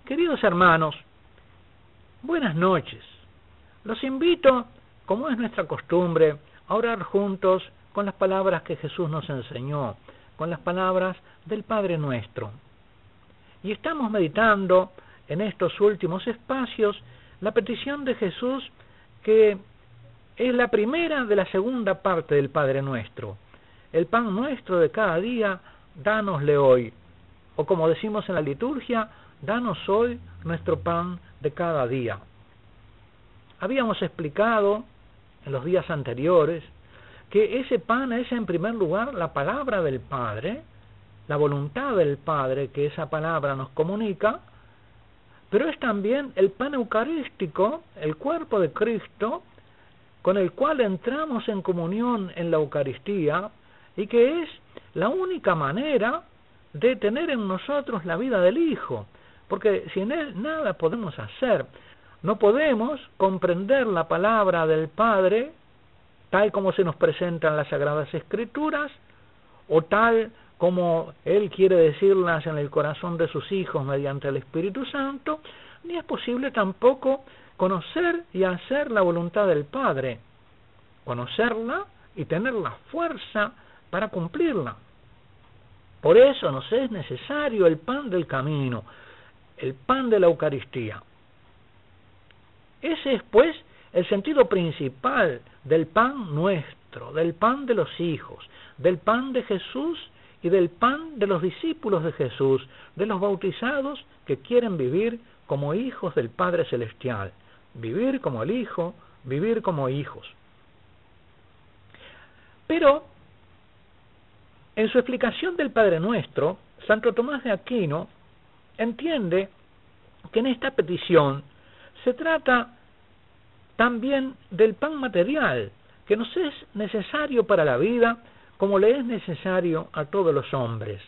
Queridos hermanos, buenas noches. Los invito, como es nuestra costumbre, a orar juntos con las palabras que Jesús nos enseñó, con las palabras del Padre Nuestro. Y estamos meditando en estos últimos espacios la petición de Jesús, que es la primera de la segunda parte del Padre Nuestro. El pan nuestro de cada día, dánosle hoy. O como decimos en la liturgia, danos hoy nuestro pan de cada día. Habíamos explicado en los días anteriores que ese pan es en primer lugar la palabra del Padre, la voluntad del Padre que esa palabra nos comunica, pero es también el pan eucarístico, el cuerpo de Cristo, con el cual entramos en comunión en la Eucaristía y que es la única manera de tener en nosotros la vida del Hijo, porque sin Él nada podemos hacer. No podemos comprender la palabra del Padre tal como se nos presenta en las Sagradas Escrituras o tal como Él quiere decirlas en el corazón de sus hijos mediante el Espíritu Santo, ni es posible tampoco conocer y hacer la voluntad del Padre, conocerla y tener la fuerza para cumplirla. Por eso nos es necesario el pan del camino, el pan de la Eucaristía. Ese es, pues, el sentido principal del pan nuestro, del pan de los hijos, del pan de Jesús y del pan de los discípulos de Jesús, de los bautizados que quieren vivir como hijos del Padre Celestial, vivir como el Hijo, vivir como hijos. Pero, en su explicación del Padre Nuestro, Santo Tomás de Aquino entiende que en esta petición se trata también del pan material, que nos es necesario para la vida como le es necesario a todos los hombres.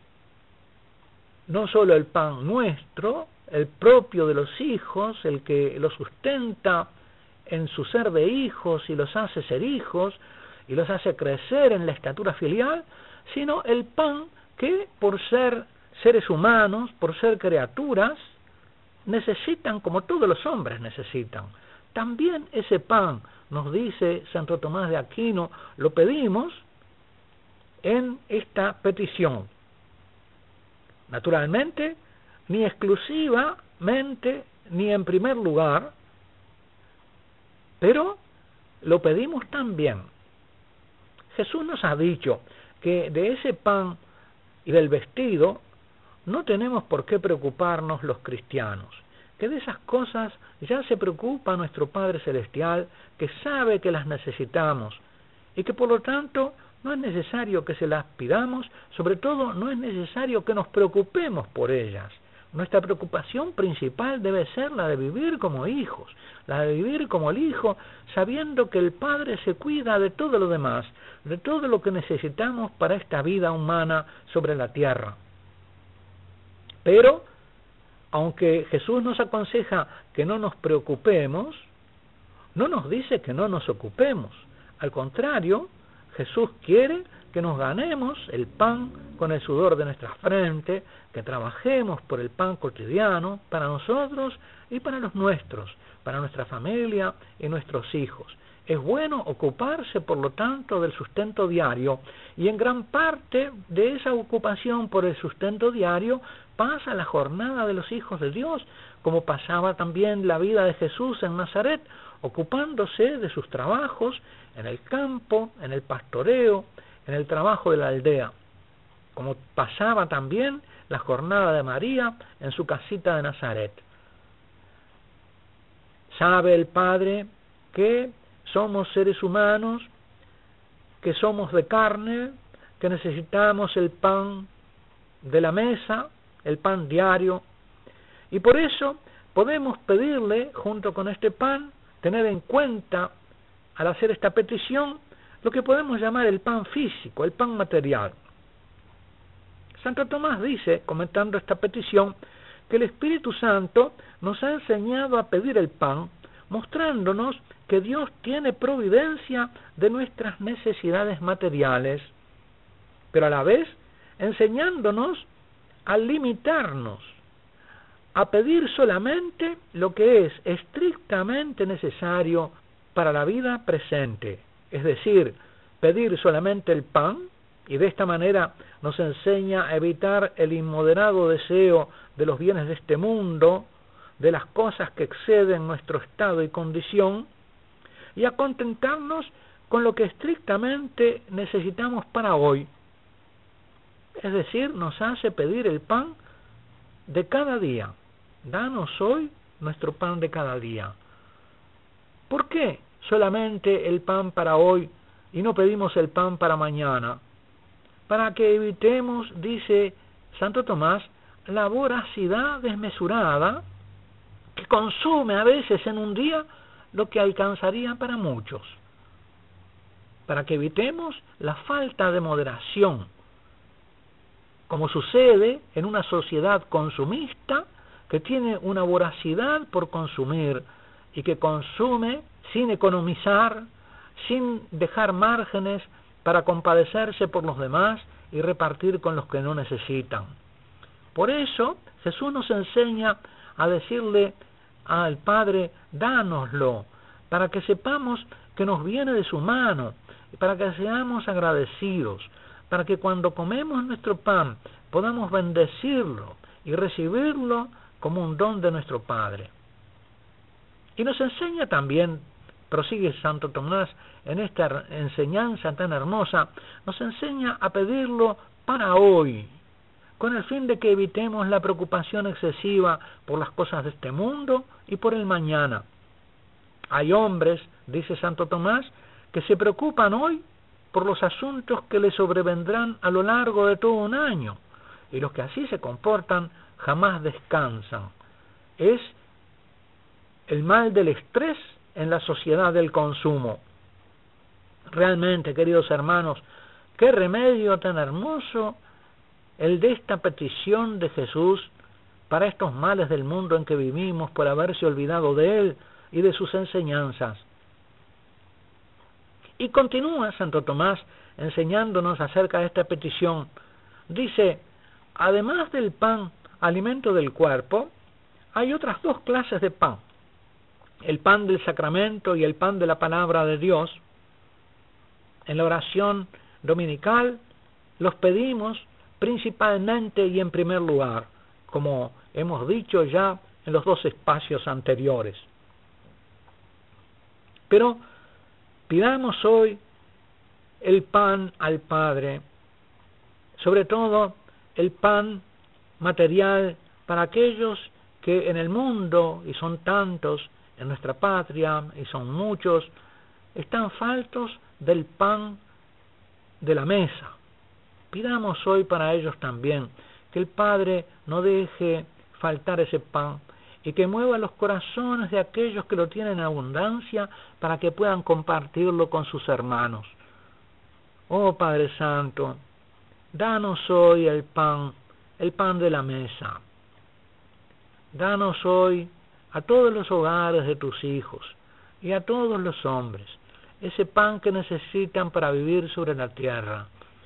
No solo el pan nuestro, el propio de los hijos, el que los sustenta en su ser de hijos y los hace ser hijos y los hace crecer en la estatura filial, sino el pan que por ser seres humanos, por ser criaturas, necesitan como todos los hombres necesitan. También ese pan, nos dice Santo Tomás de Aquino, lo pedimos en esta petición. Naturalmente, ni exclusivamente, ni en primer lugar, pero lo pedimos también. Jesús nos ha dicho que de ese pan y del vestido no tenemos por qué preocuparnos los cristianos, que de esas cosas ya se preocupa nuestro Padre Celestial, que sabe que las necesitamos y que por lo tanto no es necesario que se las pidamos, sobre todo no es necesario que nos preocupemos por ellas. Nuestra preocupación principal debe ser la de vivir como hijos, la de vivir como el Hijo, sabiendo que el Padre se cuida de todo lo demás, de todo lo que necesitamos para esta vida humana sobre la tierra. Pero, aunque Jesús nos aconseja que no nos preocupemos, no nos dice que no nos ocupemos. Al contrario, Jesús quiere que nos ganemos el pan con el sudor de nuestra frente, que trabajemos por el pan cotidiano para nosotros y para los nuestros, para nuestra familia y nuestros hijos. Es bueno ocuparse, por lo tanto, del sustento diario, y en gran parte de esa ocupación por el sustento diario pasa la jornada de los hijos de Dios, como pasaba también la vida de Jesús en Nazaret, ocupándose de sus trabajos en el campo, en el pastoreo, en el trabajo de la aldea, como pasaba también la jornada de María en su casita de Nazaret. Sabe el Padre que somos seres humanos, que somos de carne, que necesitamos el pan de la mesa, el pan diario, y por eso podemos pedirle, junto con este pan, tener en cuenta, al hacer esta petición, lo que podemos llamar el pan físico, el pan material. Santo Tomás dice, comentando esta petición, que el Espíritu Santo nos ha enseñado a pedir el pan, mostrándonos que Dios tiene providencia de nuestras necesidades materiales, pero a la vez enseñándonos a limitarnos, a pedir solamente lo que es estrictamente necesario para la vida presente, es decir, pedir solamente el pan, y de esta manera nos enseña a evitar el inmoderado deseo de los bienes de este mundo, de las cosas que exceden nuestro estado y condición, y a contentarnos con lo que estrictamente necesitamos para hoy. Es decir, nos hace pedir el pan de cada día. Danos hoy nuestro pan de cada día. ¿Por qué solamente el pan para hoy y no pedimos el pan para mañana? Para que evitemos, dice Santo Tomás, la voracidad desmesurada que consume a veces en un día lo que alcanzaría para muchos. Para que evitemos la falta de moderación, como sucede en una sociedad consumista que tiene una voracidad por consumir y que consume sin economizar, sin dejar márgenes para compadecerse por los demás y repartir con los que no necesitan. Por eso Jesús nos enseña a decirle al Padre, dánoslo, para que sepamos que nos viene de su mano, para que seamos agradecidos, para que cuando comemos nuestro pan podamos bendecirlo y recibirlo como un don de nuestro Padre. Y nos enseña también, prosigue Santo Tomás en esta enseñanza tan hermosa, nos enseña a pedirlo para hoy, con el fin de que evitemos la preocupación excesiva por las cosas de este mundo y por el mañana. Hay hombres, dice Santo Tomás, que se preocupan hoy por los asuntos que les sobrevendrán a lo largo de todo un año, y los que así se comportan jamás descansan. Es el mal del estrés en la sociedad del consumo. Realmente, queridos hermanos, qué remedio tan hermoso el de esta petición de Jesús para estos males del mundo en que vivimos por haberse olvidado de Él y de sus enseñanzas. Y continúa Santo Tomás enseñándonos acerca de esta petición. Dice, además del pan, alimento del cuerpo, hay otras dos clases de pan. El pan del sacramento y el pan de la palabra de Dios. En la oración dominical los pedimos principalmente y en primer lugar, como hemos dicho ya en los dos espacios anteriores. Pero pidamos hoy el pan al Padre, sobre todo el pan material para aquellos que en el mundo, y son tantos, en nuestra patria, y son muchos, están faltos del pan de la mesa. Pidamos hoy para ellos también que el Padre no deje faltar ese pan y que mueva los corazones de aquellos que lo tienen en abundancia para que puedan compartirlo con sus hermanos. Oh Padre Santo, danos hoy el pan de la mesa. Danos hoy a todos los hogares de tus hijos y a todos los hombres ese pan que necesitan para vivir sobre la tierra.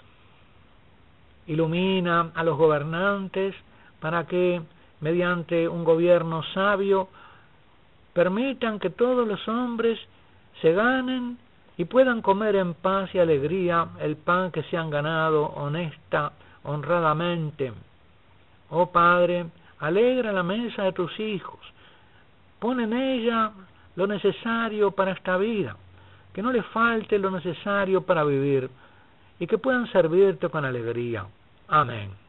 Ilumina a los gobernantes para que, mediante un gobierno sabio, permitan que todos los hombres se ganen y puedan comer en paz y alegría el pan que se han ganado honradamente. Oh Padre, alegra la mesa de tus hijos, pon en ella lo necesario para esta vida, que no les falte lo necesario para vivir, y que puedan servirte con alegría. Amén.